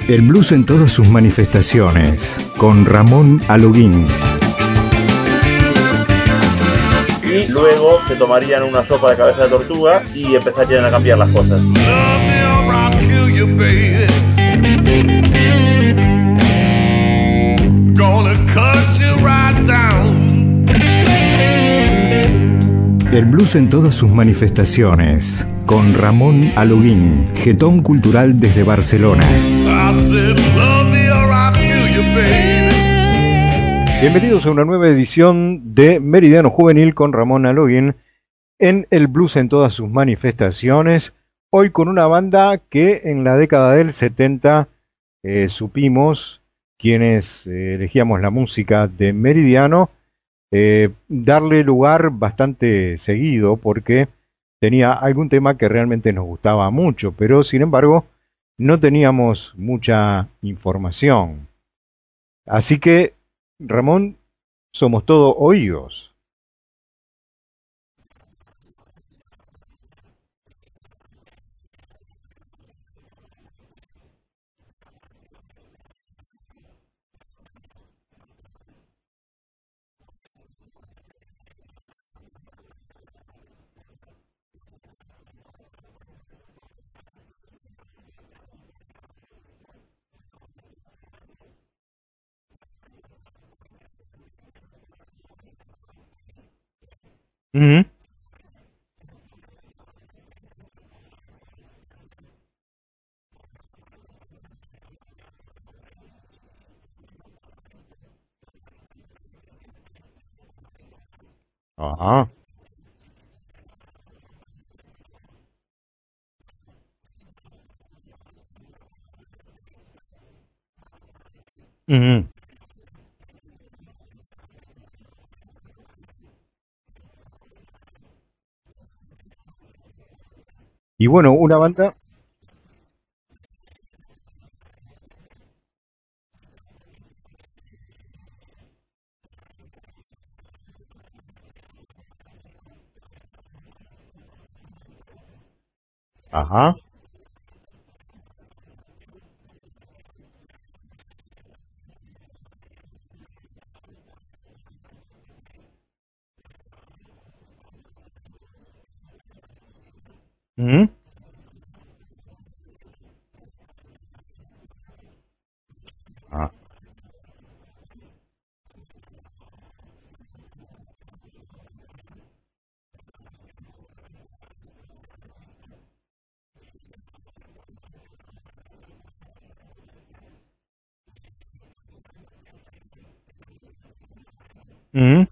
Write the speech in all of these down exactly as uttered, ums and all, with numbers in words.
El blues en todas sus manifestaciones, con Ramón Aluguín. Y luego se tomarían una sopa de cabeza de tortuga y empezarían a cambiar las cosas. El blues en todas sus manifestaciones, con Ramón Aluguín, Getón Cultural desde Barcelona. Bienvenidos a una nueva edición de Meridiano Juvenil con Ramón Aluguín en el blues en todas sus manifestaciones. Hoy con una banda que en la década del setenta eh, supimos, quienes eh, elegíamos la música de Meridiano, Eh, darle lugar bastante seguido porque tenía algún tema que realmente nos gustaba mucho, pero sin embargo no teníamos mucha información. Así que, Ramón, somos todo oídos. Uh-huh. Ajá. Uh-huh. Y bueno, una banda... Ajá. Uh-huh. Ah. Uh-huh.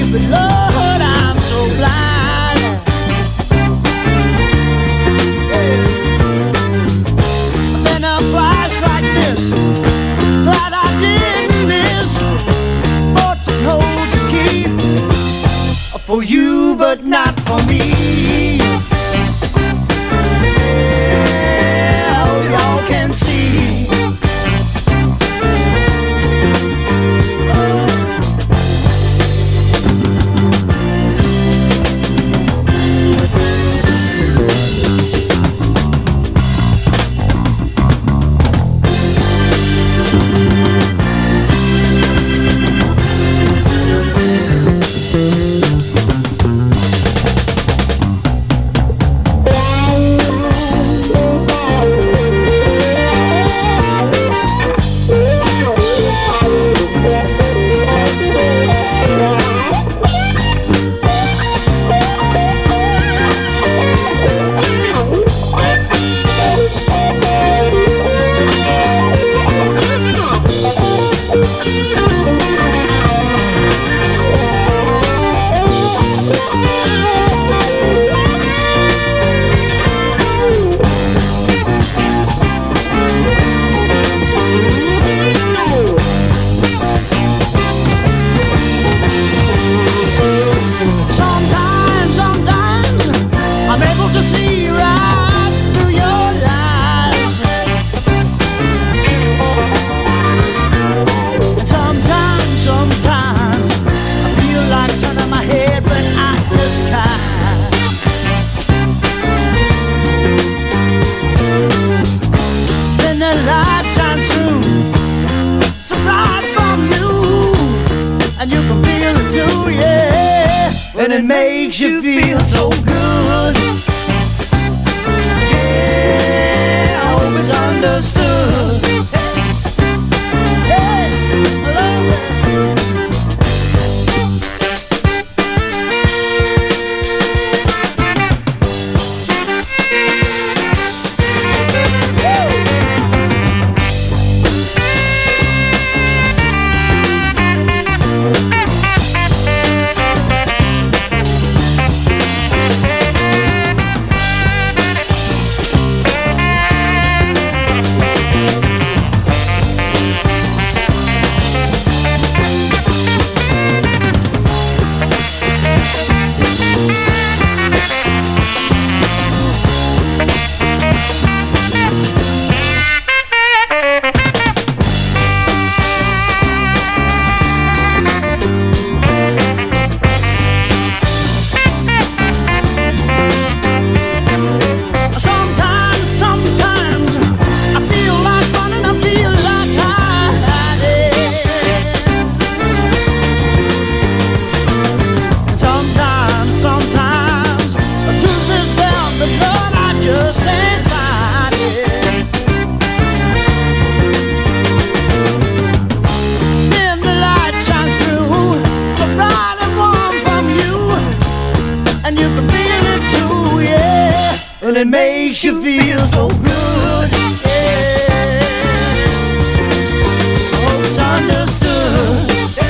Lord, I'm so blind. for you, but not for me. Yeah, I hope y'all can see. And it makes you feel so good. Yeah, I hope it's understood. Hey, I love it. And it makes you feel so good. Yeah, I hope it's understood.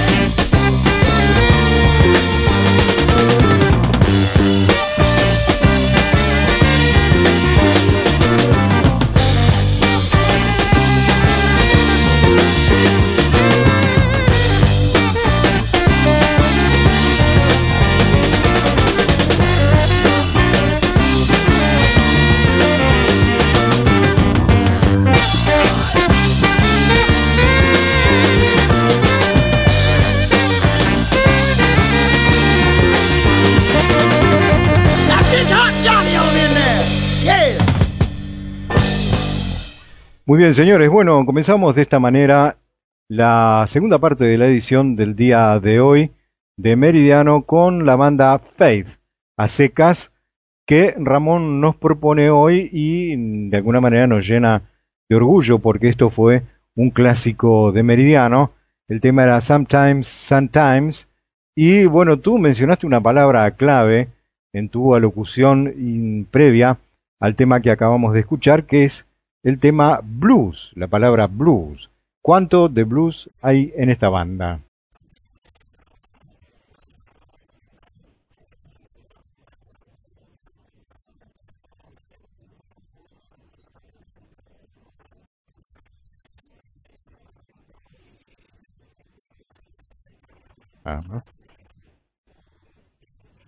Muy bien, señores. Bueno, comenzamos de esta manera la segunda parte de la edición del día de hoy de Meridiano con la banda Faith, a secas, que Ramón nos propone hoy y de alguna manera nos llena de orgullo porque esto fue un clásico de Meridiano. El tema era Sometimes, Sometimes. Y bueno, tú mencionaste una palabra clave en tu alocución previa al tema que acabamos de escuchar, que es el tema blues, la palabra blues. ¿Cuánto de blues hay en esta banda? Ajá.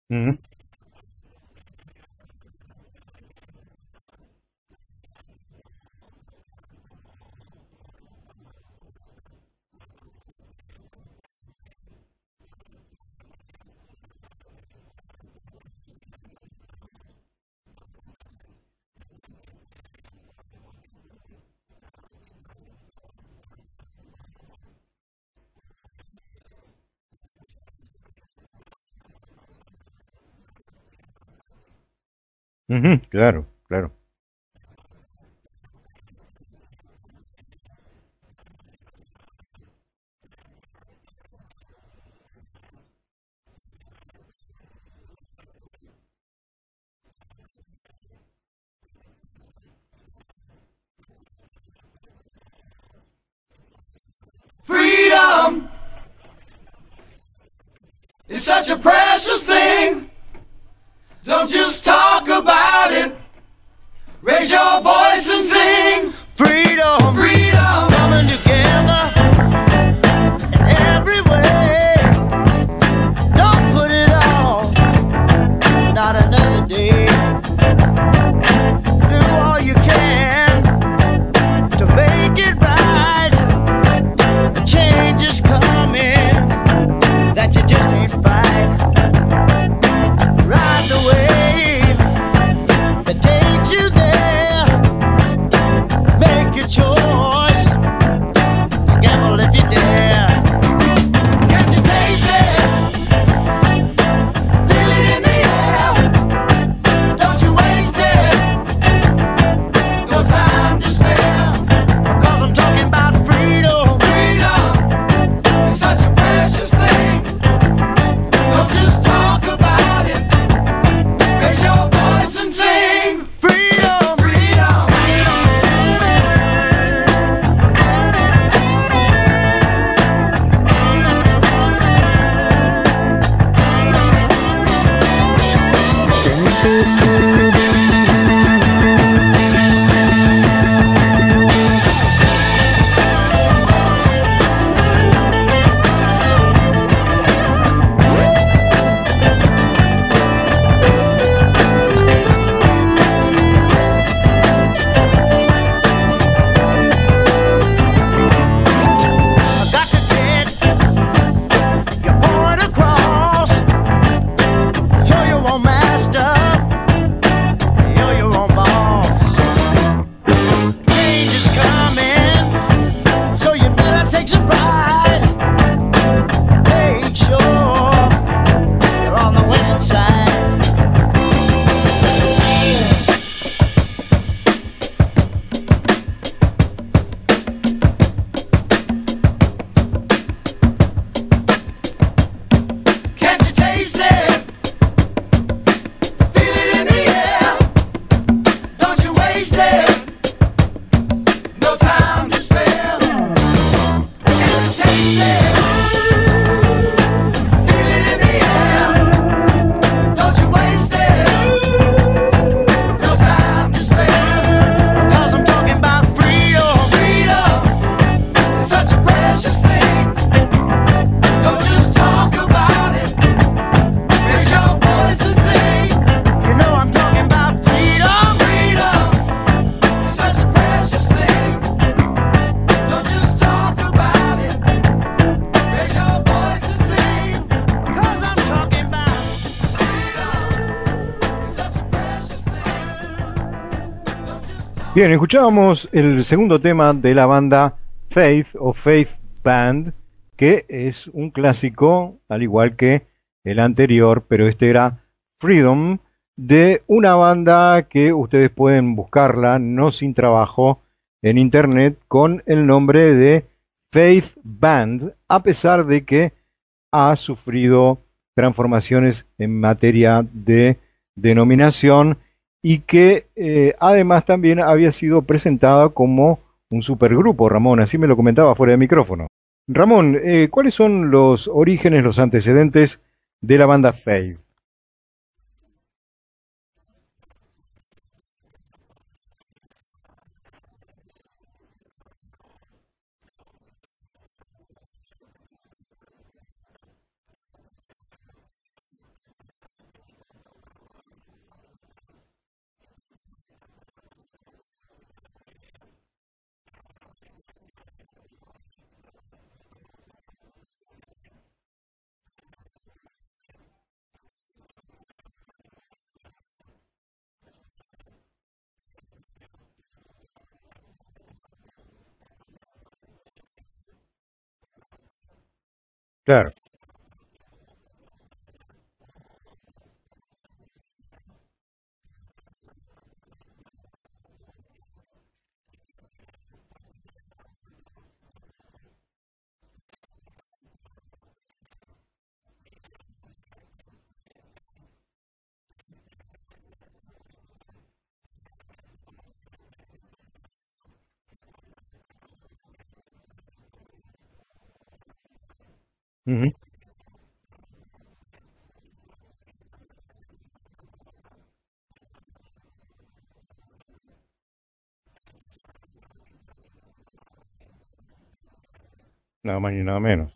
Ujú, ujú, claro, claro. Freedom is such a precious thing. Don't just talk about it. Raise your voice and sing. Freedom, freedom, coming together in every way. Don't put it off, not another day. Do all you can to make it right. The change is coming that you just can't fight. Ride the wave that takes you there. Make your choice. Gamble if you dare. Can't you taste it? Feel it in the air. Don't you waste it. No time to spare. Because I'm talking about freedom. Freedom is such a precious thing. Don't just talk about it. Raise your voice and sing. Freedom, freedom, freedom. I got to get your point across. You're your own master. You're your own boss. Change is coming, so you better take some pride. Make sure you're on the winning side. Can't you taste it? Feel it in the air. Don't you waste it. No time to spare. Can't you taste it? Feel it in the air. Don't you waste it. No time to spare. Because I'm talking about freedom. Freedom is such a precious thing. Don't just talk about it. Raise your voice and sing. You know I'm talking about freedom. Freedom is such a precious thing. Don't just talk about it. Raise your voice and sing. Because I'm talking about freedom is such a precious thing. Don't just talk. Bien, escuchábamos el segundo tema de la banda Faith o Faith Band, que es un clásico, al igual que el anterior, pero este era Freedom, de una banda que ustedes pueden buscarla, no sin trabajo, en internet con el nombre de Faith Band, a pesar de que ha sufrido transformaciones en materia de denominación y que eh, además también había sido presentada como un supergrupo, Ramón, así me lo comentaba fuera de micrófono. Ramón, eh, ¿cuáles son los orígenes, los antecedentes de la banda Faith? Claro. Ujú. Nada más ni nada menos.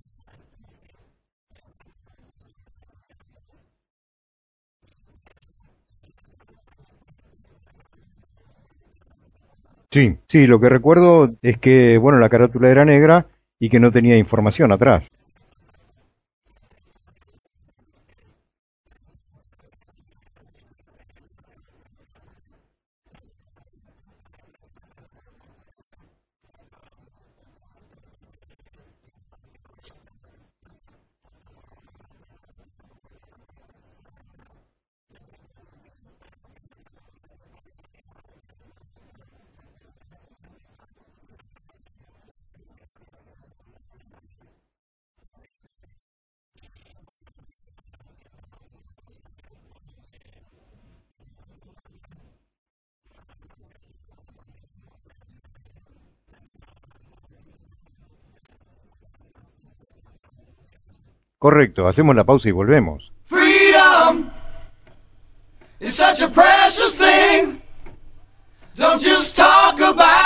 Sí, sí, lo que recuerdo es que, bueno, la carátula era negra y que no tenía información atrás. Correcto, hacemos la pausa y volvemos. Freedom is such a precious thing. Don't just talk about